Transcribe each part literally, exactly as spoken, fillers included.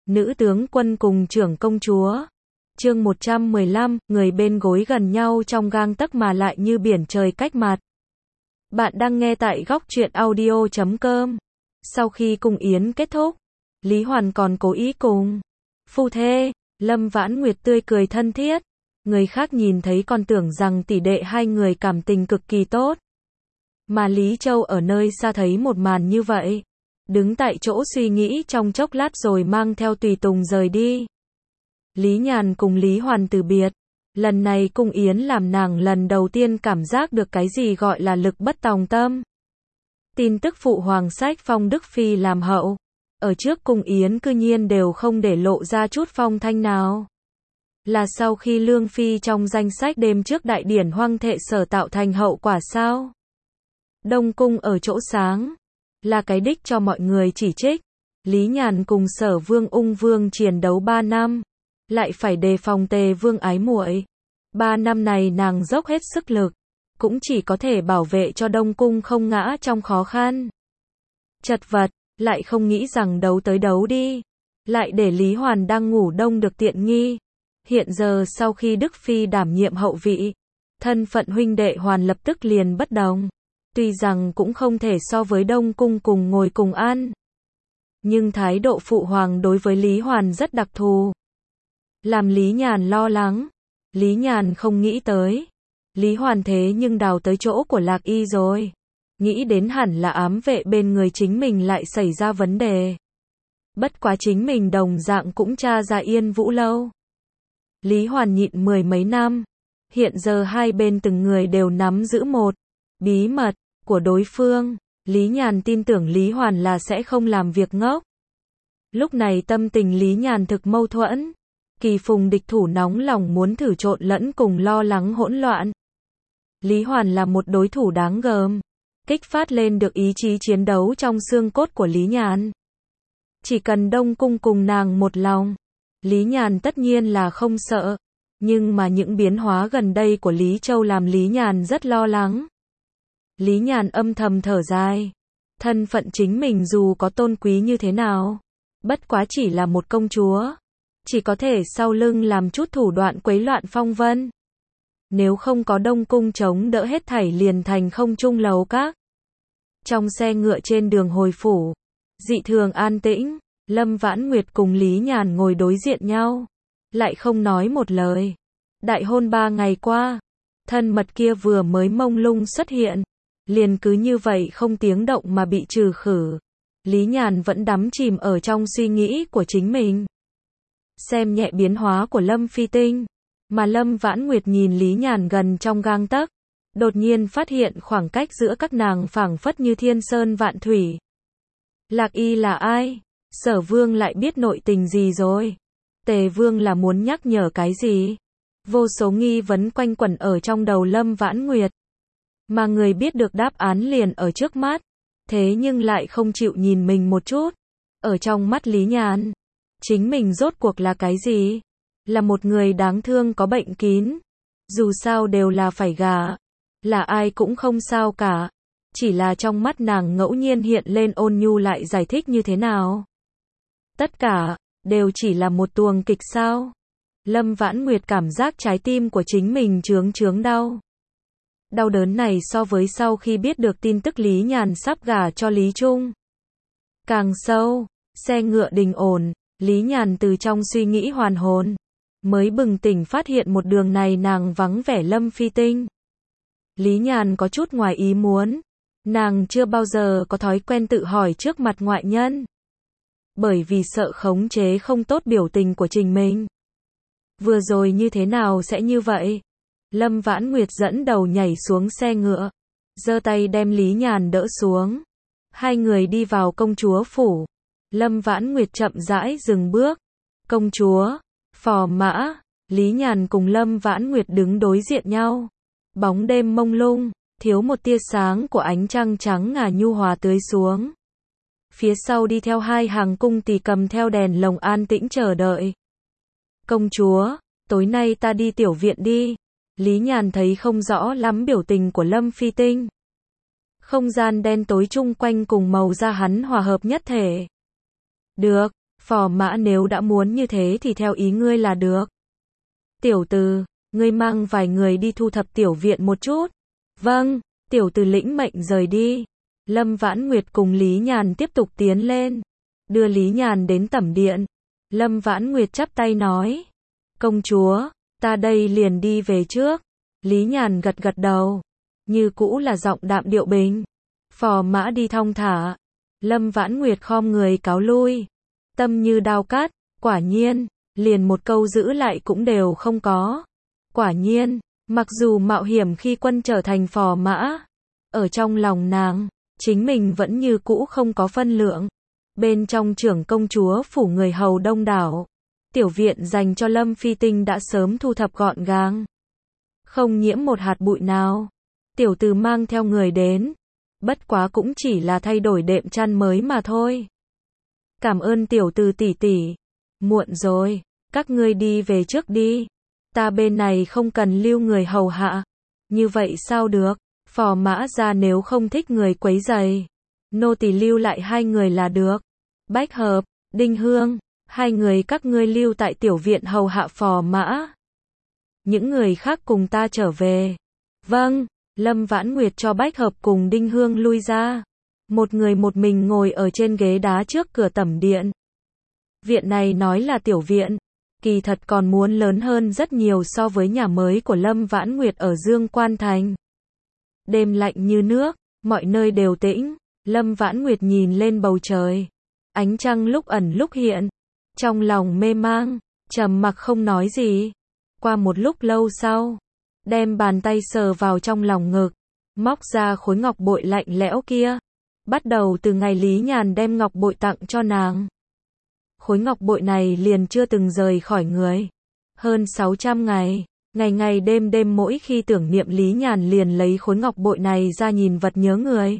Nữ tướng quân cùng trưởng công chúa. Chương một trăm mười lăm, người bên gối gần nhau trong gang tấc mà lại như biển trời cách mặt. Bạn đang nghe tại góc truyện audio chấm com. Sau khi cung yến kết thúc, Lý Hoàn còn cố ý cùng phu thê, Lâm Vãn Nguyệt tươi cười thân thiết. Người khác nhìn thấy còn tưởng rằng tỷ đệ hai người cảm tình cực kỳ tốt. Mà Lý Châu ở nơi xa thấy một màn như vậy, đứng tại chỗ suy nghĩ trong chốc lát rồi mang theo tùy tùng rời đi. Lý Nhàn cùng Lý Hoàn từ biệt. Lần này cung yến làm nàng lần đầu tiên cảm giác được cái gì gọi là lực bất tòng tâm. Tin tức phụ hoàng sách phong Đức Phi làm hậu, ở trước cung yến cư nhiên đều không để lộ ra chút phong thanh nào. Là sau khi Lương Phi trong danh sách đêm trước đại điển hoang thệ sở tạo thành hậu quả sao? Đông cung ở chỗ sáng, là cái đích cho mọi người chỉ trích. Lý Nhàn cùng Sở Vương ung vương chiến đấu ba năm, lại phải đề phòng Tề Vương ái muội. Ba năm này nàng dốc hết sức lực, cũng chỉ có thể bảo vệ cho Đông cung không ngã trong khó khăn. Chật vật, lại không nghĩ rằng đấu tới đấu đi, lại để Lý Hoàn đang ngủ đông được tiện nghi. Hiện giờ sau khi Đức Phi đảm nhiệm hậu vị, thân phận huynh đệ Hoàn lập tức liền bất đồng. Tuy rằng cũng không thể so với Đông cung cùng ngồi cùng ăn, nhưng thái độ phụ hoàng đối với Lý Hoàn rất đặc thù, làm Lý Nhàn lo lắng. Lý Nhàn không nghĩ tới, Lý Hoàn thế nhưng đào tới chỗ của Lạc Y rồi. Nghĩ đến hẳn là ám vệ bên người chính mình lại xảy ra vấn đề. Bất quá chính mình đồng dạng cũng tra ra Yên Vũ lâu. Lý Hoàn nhịn mười mấy năm, hiện giờ hai bên từng người đều nắm giữ một bí mật của đối phương. Lý Nhàn tin tưởng Lý Hoàn là sẽ không làm việc ngốc. Lúc này tâm tình Lý Nhàn thực mâu thuẫn. Kỳ phùng địch thủ nóng lòng muốn thử trộn lẫn cùng lo lắng hỗn loạn. Lý Hoàn là một đối thủ đáng gờm, kích phát lên được ý chí chiến đấu trong xương cốt của Lý Nhàn. Chỉ cần Đông cung cùng nàng một lòng, Lý Nhàn tất nhiên là không sợ. Nhưng mà những biến hóa gần đây của Lý Châu làm Lý Nhàn rất lo lắng. Lý Nhàn âm thầm thở dài. Thân phận chính mình dù có tôn quý như thế nào, bất quá chỉ là một công chúa, chỉ có thể sau lưng làm chút thủ đoạn quấy loạn phong vân. Nếu không có Đông cung chống đỡ hết thảy liền thành không trung lầu các. Trong xe ngựa trên đường hồi phủ, dị thường an tĩnh, Lâm Vãn Nguyệt cùng Lý Nhàn ngồi đối diện nhau, lại không nói một lời. Đại hôn ba ngày qua, thân mật kia vừa mới mông lung xuất hiện, liền cứ như vậy không tiếng động mà bị trừ khử. Lý Nhàn vẫn đắm chìm ở trong suy nghĩ của chính mình, xem nhẹ biến hóa của Lâm Phi Tinh. Mà Lâm Vãn Nguyệt nhìn Lý Nhàn gần trong gang tấc, đột nhiên phát hiện khoảng cách giữa các nàng phảng phất như thiên sơn vạn thủy. Lạc Y là ai? Sở Vương lại biết nội tình gì rồi? Tề Vương là muốn nhắc nhở cái gì? Vô số nghi vấn quanh quẩn ở trong đầu Lâm Vãn Nguyệt. Mà người biết được đáp án liền ở trước mắt, thế nhưng lại không chịu nhìn mình một chút. Ở trong mắt Lý Nhàn, chính mình rốt cuộc là cái gì? Là một người đáng thương có bệnh kín. Dù sao đều là phải gả, là ai cũng không sao cả. Chỉ là trong mắt nàng ngẫu nhiên hiện lên ôn nhu lại giải thích như thế nào? Tất cả đều chỉ là một tuồng kịch sao? Lâm Vãn Nguyệt cảm giác trái tim của chính mình chướng chướng đau. Đau đớn này so với sau khi biết được tin tức Lý Nhàn sắp gả cho Lý Trung càng sâu. Xe ngựa đình ổn, Lý Nhàn từ trong suy nghĩ hoàn hồn, mới bừng tỉnh phát hiện một đường này nàng vắng vẻ Lâm Phi Tinh. Lý Nhàn có chút ngoài ý muốn, nàng chưa bao giờ có thói quen tự hỏi trước mặt ngoại nhân, bởi vì sợ khống chế không tốt biểu tình của chính mình. Vừa rồi như thế nào sẽ như vậy? Lâm Vãn Nguyệt dẫn đầu nhảy xuống xe ngựa, giơ tay đem Lý Nhàn đỡ xuống. Hai người đi vào công chúa phủ. Lâm Vãn Nguyệt chậm rãi dừng bước. Công chúa, phò mã. Lý Nhàn cùng Lâm Vãn Nguyệt đứng đối diện nhau. Bóng đêm mông lung, thiếu một tia sáng của ánh trăng trắng ngà nhu hòa tưới xuống. Phía sau đi theo hai hàng cung tỳ cầm theo đèn lồng an tĩnh chờ đợi. Công chúa, tối nay ta đi tiểu viện đi. Lý Nhàn thấy không rõ lắm biểu tình của Lâm Phi Tinh. Không gian đen tối chung quanh cùng màu da hắn hòa hợp nhất thể. Được, Phò Mã nếu đã muốn như thế thì theo ý ngươi là được. Tiểu từ, ngươi mang vài người đi thu thập tiểu viện một chút. Vâng, tiểu từ lĩnh mệnh rời đi. Lâm Vãn Nguyệt cùng Lý Nhàn tiếp tục tiến lên. Đưa Lý Nhàn đến tẩm điện. Lâm Vãn Nguyệt chắp tay nói. Công chúa, ta đây liền đi về trước. Lý Nhàn gật gật đầu. Như cũ là giọng đạm điệu bình. Phò Mã đi thong thả. Lâm Vãn Nguyệt khom người cáo lui. Tâm như đao cắt, quả nhiên, liền một câu giữ lại cũng đều không có. Quả nhiên, mặc dù mạo hiểm khi quân trở thành phò mã, ở trong lòng nàng, chính mình vẫn như cũ không có phân lượng. Bên trong trưởng công chúa phủ người hầu đông đảo, tiểu viện dành cho Lâm Phi Tinh đã sớm thu thập gọn gàng, không nhiễm một hạt bụi nào. Tiểu từ mang theo người đến, bất quá cũng chỉ là thay đổi đệm chăn mới mà thôi. Cảm ơn tiểu từ tỷ tỷ. Muộn rồi, các ngươi đi về trước đi. Ta bên này không cần lưu người hầu hạ. Như vậy sao được? Phò Mã gia nếu không thích người quấy rầy, nô tỳ lưu lại hai người là được. Bách Hợp, Đinh Hương, hai người các ngươi lưu tại tiểu viện hầu hạ phò mã. Những người khác cùng ta trở về. Vâng, Lâm Vãn Nguyệt cho Bách Hợp cùng Đinh Hương lui ra. Một người một mình ngồi ở trên ghế đá trước cửa tẩm điện. Viện này nói là tiểu viện, kỳ thật còn muốn lớn hơn rất nhiều so với nhà mới của Lâm Vãn Nguyệt ở Dương Quan Thành. Đêm lạnh như nước, mọi nơi đều tĩnh. Lâm Vãn Nguyệt nhìn lên bầu trời, ánh trăng lúc ẩn lúc hiện, trong lòng mê mang, trầm mặc không nói gì. Qua một lúc lâu sau, đem bàn tay sờ vào trong lòng ngực, móc ra khối ngọc bội lạnh lẽo kia. Bắt đầu từ ngày Lý Nhàn đem ngọc bội tặng cho nàng, khối ngọc bội này liền chưa từng rời khỏi người. Hơn sáu trăm ngày, ngày ngày đêm đêm mỗi khi tưởng niệm Lý Nhàn liền lấy khối ngọc bội này ra nhìn vật nhớ người.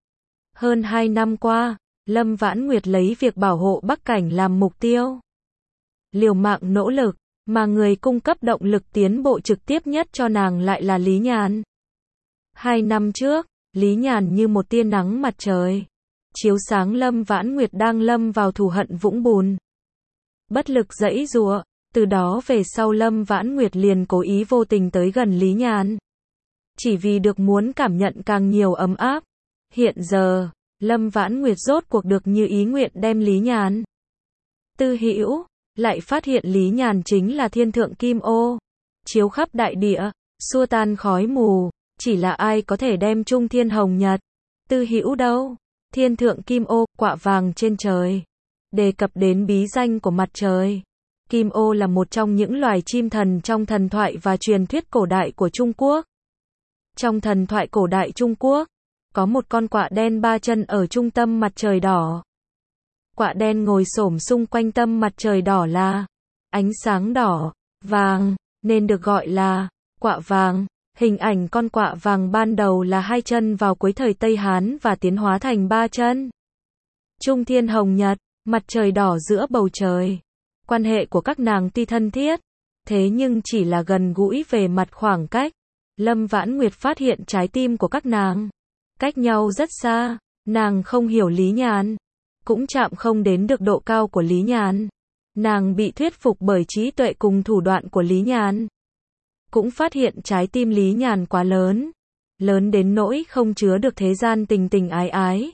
Hơn hai năm qua, Lâm Vãn Nguyệt lấy việc bảo hộ Bắc Cảnh làm mục tiêu, liều mạng nỗ lực, mà người cung cấp động lực tiến bộ trực tiếp nhất cho nàng lại là Lý Nhàn. Hai năm trước, Lý Nhàn như một tia nắng mặt trời, chiếu sáng Lâm Vãn Nguyệt đang lâm vào thù hận vũng bùn. Bất lực giãy giụa, từ đó về sau Lâm Vãn Nguyệt liền cố ý vô tình tới gần Lý Nhàn, chỉ vì được muốn cảm nhận càng nhiều ấm áp. Hiện giờ, Lâm Vãn Nguyệt rốt cuộc được như ý nguyện đem Lý Nhàn tư hữu, lại phát hiện Lý Nhàn chính là thiên thượng kim ô, chiếu khắp đại địa, xua tan khói mù. Chỉ là ai có thể đem Trung Thiên Hồng Nhật tư hữu đâu? Thiên thượng kim ô, quạ vàng trên trời. Đề cập đến bí danh của mặt trời, kim ô là một trong những loài chim thần trong thần thoại và truyền thuyết cổ đại của Trung Quốc. Trong thần thoại cổ đại Trung Quốc, có một con quạ đen ba chân ở trung tâm mặt trời đỏ. Quạ đen ngồi xổm xung quanh tâm mặt trời đỏ là ánh sáng đỏ, vàng, nên được gọi là quạ vàng. Hình ảnh con quạ vàng ban đầu là hai chân vào cuối thời Tây Hán và tiến hóa thành ba chân. Trung Thiên Hồng Nhật, mặt trời đỏ giữa bầu trời. Quan hệ của các nàng tuy thân thiết, thế nhưng chỉ là gần gũi về mặt khoảng cách. Lâm Vãn Nguyệt phát hiện trái tim của các nàng cách nhau rất xa. Nàng không hiểu Lý Nhàn, cũng chạm không đến được độ cao của Lý Nhàn. Nàng bị thuyết phục bởi trí tuệ cùng thủ đoạn của Lý Nhàn, cũng phát hiện trái tim Lý Nhàn quá lớn, lớn đến nỗi không chứa được thế gian tình tình ái ái.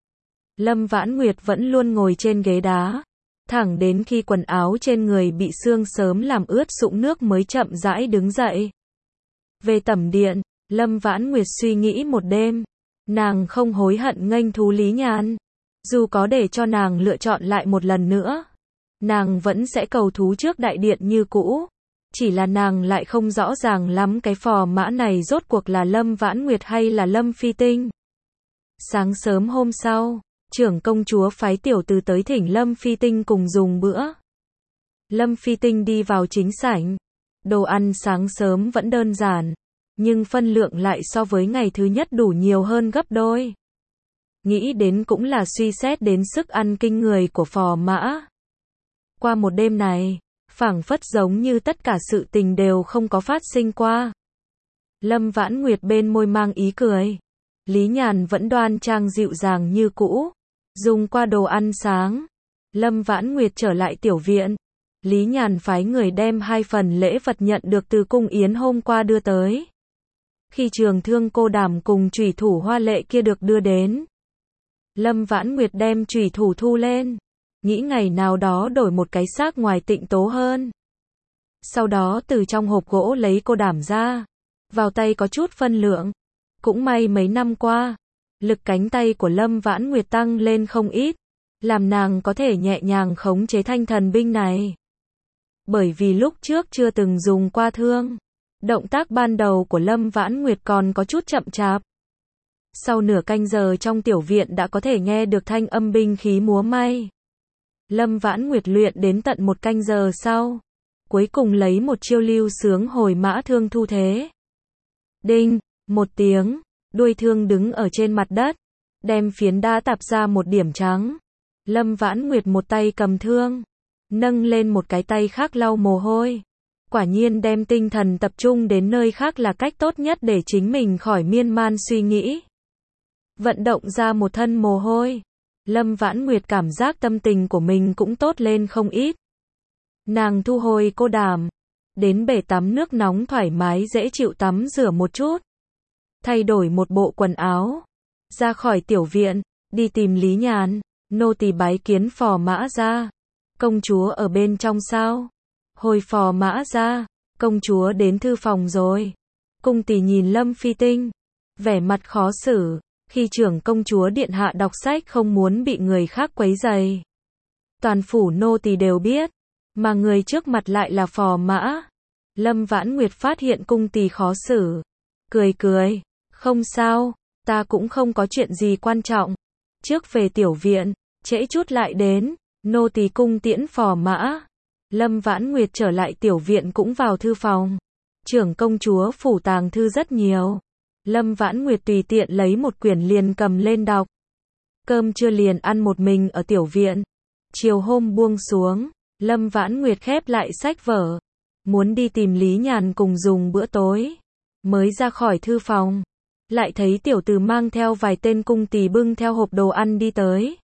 Lâm Vãn Nguyệt vẫn luôn ngồi trên ghế đá, thẳng đến khi quần áo trên người bị sương sớm làm ướt sũng nước mới chậm rãi đứng dậy. Về tẩm điện, Lâm Vãn Nguyệt suy nghĩ một đêm, nàng không hối hận nghênh thú Lý Nhàn. Dù có để cho nàng lựa chọn lại một lần nữa, nàng vẫn sẽ cầu thú trước đại điện như cũ. Chỉ là nàng lại không rõ ràng lắm cái phò mã này rốt cuộc là Lâm Vãn Nguyệt hay là Lâm Phi Tinh. Sáng sớm hôm sau, trưởng công chúa phái tiểu từ tới thỉnh Lâm Phi Tinh cùng dùng bữa. Lâm Phi Tinh đi vào chính sảnh. Đồ ăn sáng sớm vẫn đơn giản, nhưng phân lượng lại so với ngày thứ nhất đủ nhiều hơn gấp đôi. Nghĩ đến cũng là suy xét đến sức ăn kinh người của phò mã. Qua một đêm này, phảng phất giống như tất cả sự tình đều không có phát sinh qua. Lâm Vãn Nguyệt bên môi mang ý cười. Lý Nhàn vẫn đoan trang dịu dàng như cũ, dùng qua đồ ăn sáng. Lâm Vãn Nguyệt trở lại tiểu viện. Lý Nhàn phái người đem hai phần lễ vật nhận được từ cung yến hôm qua đưa tới. Khi trường thương cô đàm cùng chủy thủ hoa lệ kia được đưa đến, Lâm Vãn Nguyệt đem chủy thủ thu lên, nghĩ ngày nào đó đổi một cái xác ngoài tịnh tố hơn. Sau đó từ trong hộp gỗ lấy cô đàm ra, vào tay có chút phân lượng. Cũng may mấy năm qua, lực cánh tay của Lâm Vãn Nguyệt tăng lên không ít, làm nàng có thể nhẹ nhàng khống chế thanh thần binh này. Bởi vì lúc trước chưa từng dùng qua thương, động tác ban đầu của Lâm Vãn Nguyệt còn có chút chậm chạp. Sau nửa canh giờ trong tiểu viện đã có thể nghe được thanh âm binh khí múa may. Lâm Vãn Nguyệt luyện đến tận một canh giờ sau, cuối cùng lấy một chiêu lưu sướng hồi mã thương thu thế. Đinh, một tiếng, đuôi thương đứng ở trên mặt đất, đem phiến đá tạp ra một điểm trắng. Lâm Vãn Nguyệt một tay cầm thương, nâng lên một cái tay khác lau mồ hôi. Quả nhiên đem tinh thần tập trung đến nơi khác là cách tốt nhất để chính mình khỏi miên man suy nghĩ. Vận động ra một thân mồ hôi, Lâm Vãn Nguyệt cảm giác tâm tình của mình cũng tốt lên không ít. Nàng thu hồi cô đàm, đến bể tắm nước nóng thoải mái dễ chịu tắm rửa một chút, thay đổi một bộ quần áo, ra khỏi tiểu viện, đi tìm Lý Nhàn. Nô tỳ bái kiến Phò Mã Gia. Công chúa ở bên trong sao? Hồi Phò Mã Gia, công chúa đến thư phòng rồi. Cung tỷ nhìn Lâm Phi Tinh, vẻ mặt khó xử, khi trưởng công chúa điện hạ đọc sách không muốn bị người khác quấy rầy. Toàn phủ nô tỳ đều biết, mà người trước mặt lại là Phò Mã. Lâm Vãn Nguyệt phát hiện cung tỷ khó xử, cười cười, không sao, ta cũng không có chuyện gì quan trọng. Trước về tiểu viện, trễ chút lại đến, nô tỳ cung tiễn Phò Mã. Lâm Vãn Nguyệt trở lại tiểu viện cũng vào thư phòng. Trưởng công chúa phủ tàng thư rất nhiều. Lâm Vãn Nguyệt tùy tiện lấy một quyển liền cầm lên đọc. Cơm trưa liền ăn một mình ở tiểu viện. Chiều hôm buông xuống, Lâm Vãn Nguyệt khép lại sách vở, muốn đi tìm Lý Nhàn cùng dùng bữa tối. Mới ra khỏi thư phòng, lại thấy tiểu tử mang theo vài tên cung tỳ bưng theo hộp đồ ăn đi tới.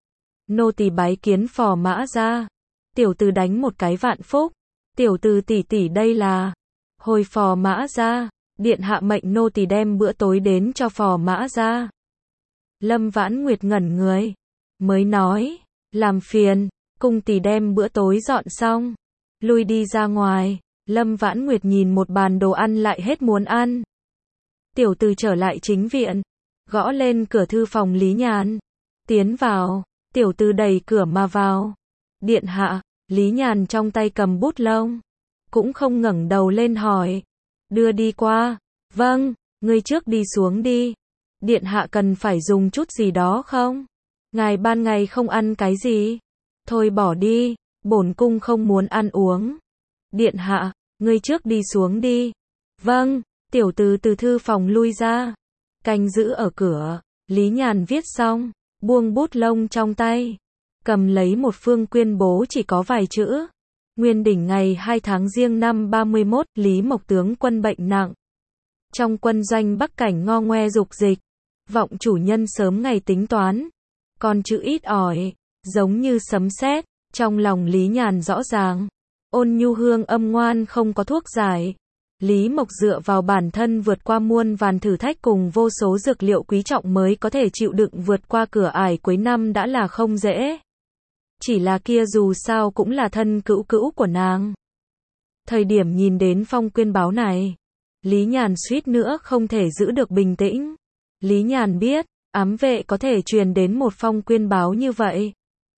Nô tỳ bái kiến Phò Mã Gia. Tiểu tử đánh một cái vạn phúc. Tiểu tử tỷ tỷ đây là. Hồi Phò Mã Gia, điện hạ mệnh nô tỳ đem bữa tối đến cho Phò Mã Gia. Lâm Vãn Nguyệt ngẩn người, mới nói, làm phiền, cung tỳ đem bữa tối dọn xong, lui đi ra ngoài. Lâm Vãn Nguyệt nhìn một bàn đồ ăn lại hết muốn ăn. Tiểu tử trở lại chính viện, gõ lên cửa thư phòng Lý Nhàn. Tiến vào, tiểu tử đẩy cửa mà vào. Điện hạ, Lý Nhàn trong tay cầm bút lông, cũng không ngẩng đầu lên hỏi. Đưa đi qua. Vâng, ngươi trước đi xuống đi. Điện hạ cần phải dùng chút gì đó không? Ngài ban ngày không ăn cái gì? Thôi bỏ đi, bổn cung không muốn ăn uống. Điện hạ, ngươi trước đi xuống đi. Vâng, tiểu tử từ thư phòng lui ra. Canh giữ ở cửa, Lý Nhàn viết xong, buông bút lông trong tay, cầm lấy một phương quyên bố chỉ có vài chữ. Nguyên đỉnh ngày hai tháng Giêng năm ba mươi mốt, Lý Mộc tướng quân bệnh nặng. Trong quân doanh Bắc Cảnh ngo ngoe dục dịch, vọng chủ nhân sớm ngày tính toán. Con chữ ít ỏi, giống như sấm sét, trong lòng Lý Nhàn rõ ràng. Ôn nhu hương âm ngoan không có thuốc giải. Lý Mộc dựa vào bản thân vượt qua muôn vàn thử thách cùng vô số dược liệu quý trọng mới có thể chịu đựng vượt qua cửa ải cuối năm đã là không dễ. Chỉ là kia dù sao cũng là thân cữu cữu của nàng. Thời điểm nhìn đến phong quyên báo này, Lý Nhàn suýt nữa không thể giữ được bình tĩnh. Lý Nhàn biết, ám vệ có thể truyền đến một phong quyên báo như vậy.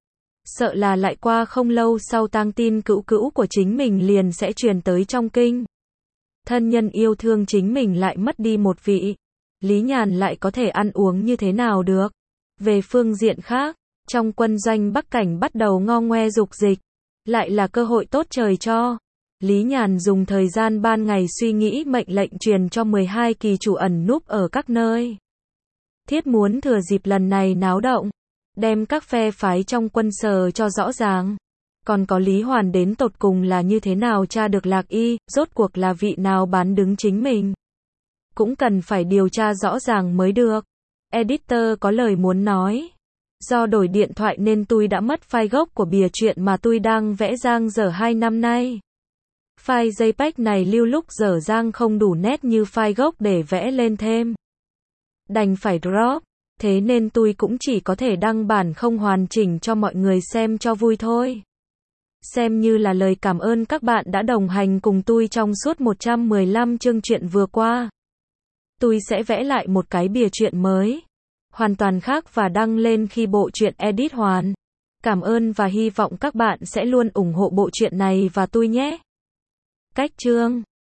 Sợ là lại qua không lâu sau tang tin cữu cữu của chính mình liền sẽ truyền tới trong kinh. Thân nhân yêu thương chính mình lại mất đi một vị. Lý Nhàn lại có thể ăn uống như thế nào được. Về phương diện khác, trong quân doanh Bắc Cảnh bắt đầu ngo ngoe dục dịch. Lại là cơ hội tốt trời cho. Lý Nhàn dùng thời gian ban ngày suy nghĩ mệnh lệnh truyền cho mười hai kỳ chủ ẩn núp ở các nơi. Thiết muốn thừa dịp lần này náo động, đem các phe phái trong quân sờ cho rõ ràng. Còn có Lý Hoàn đến tột cùng là như thế nào tra được Lạc Y, rốt cuộc là vị nào bán đứng chính mình. Cũng cần phải điều tra rõ ràng mới được. Editor có lời muốn nói. Do đổi điện thoại nên tôi đã mất file gốc của bìa truyện mà tôi đang vẽ dang dở hai năm nay. File JPEG này lưu lúc dở dang không đủ nét như file gốc để vẽ lên thêm. Đành phải drop, thế nên tôi cũng chỉ có thể đăng bản không hoàn chỉnh cho mọi người xem cho vui thôi. Xem như là lời cảm ơn các bạn đã đồng hành cùng tôi trong suốt một trăm mười lăm chương truyện vừa qua. Tôi sẽ vẽ lại một cái bìa truyện mới, hoàn toàn khác và đăng lên khi bộ truyện edit hoàn. Cảm ơn và hy vọng các bạn sẽ luôn ủng hộ bộ truyện này và tôi nhé. Cách chương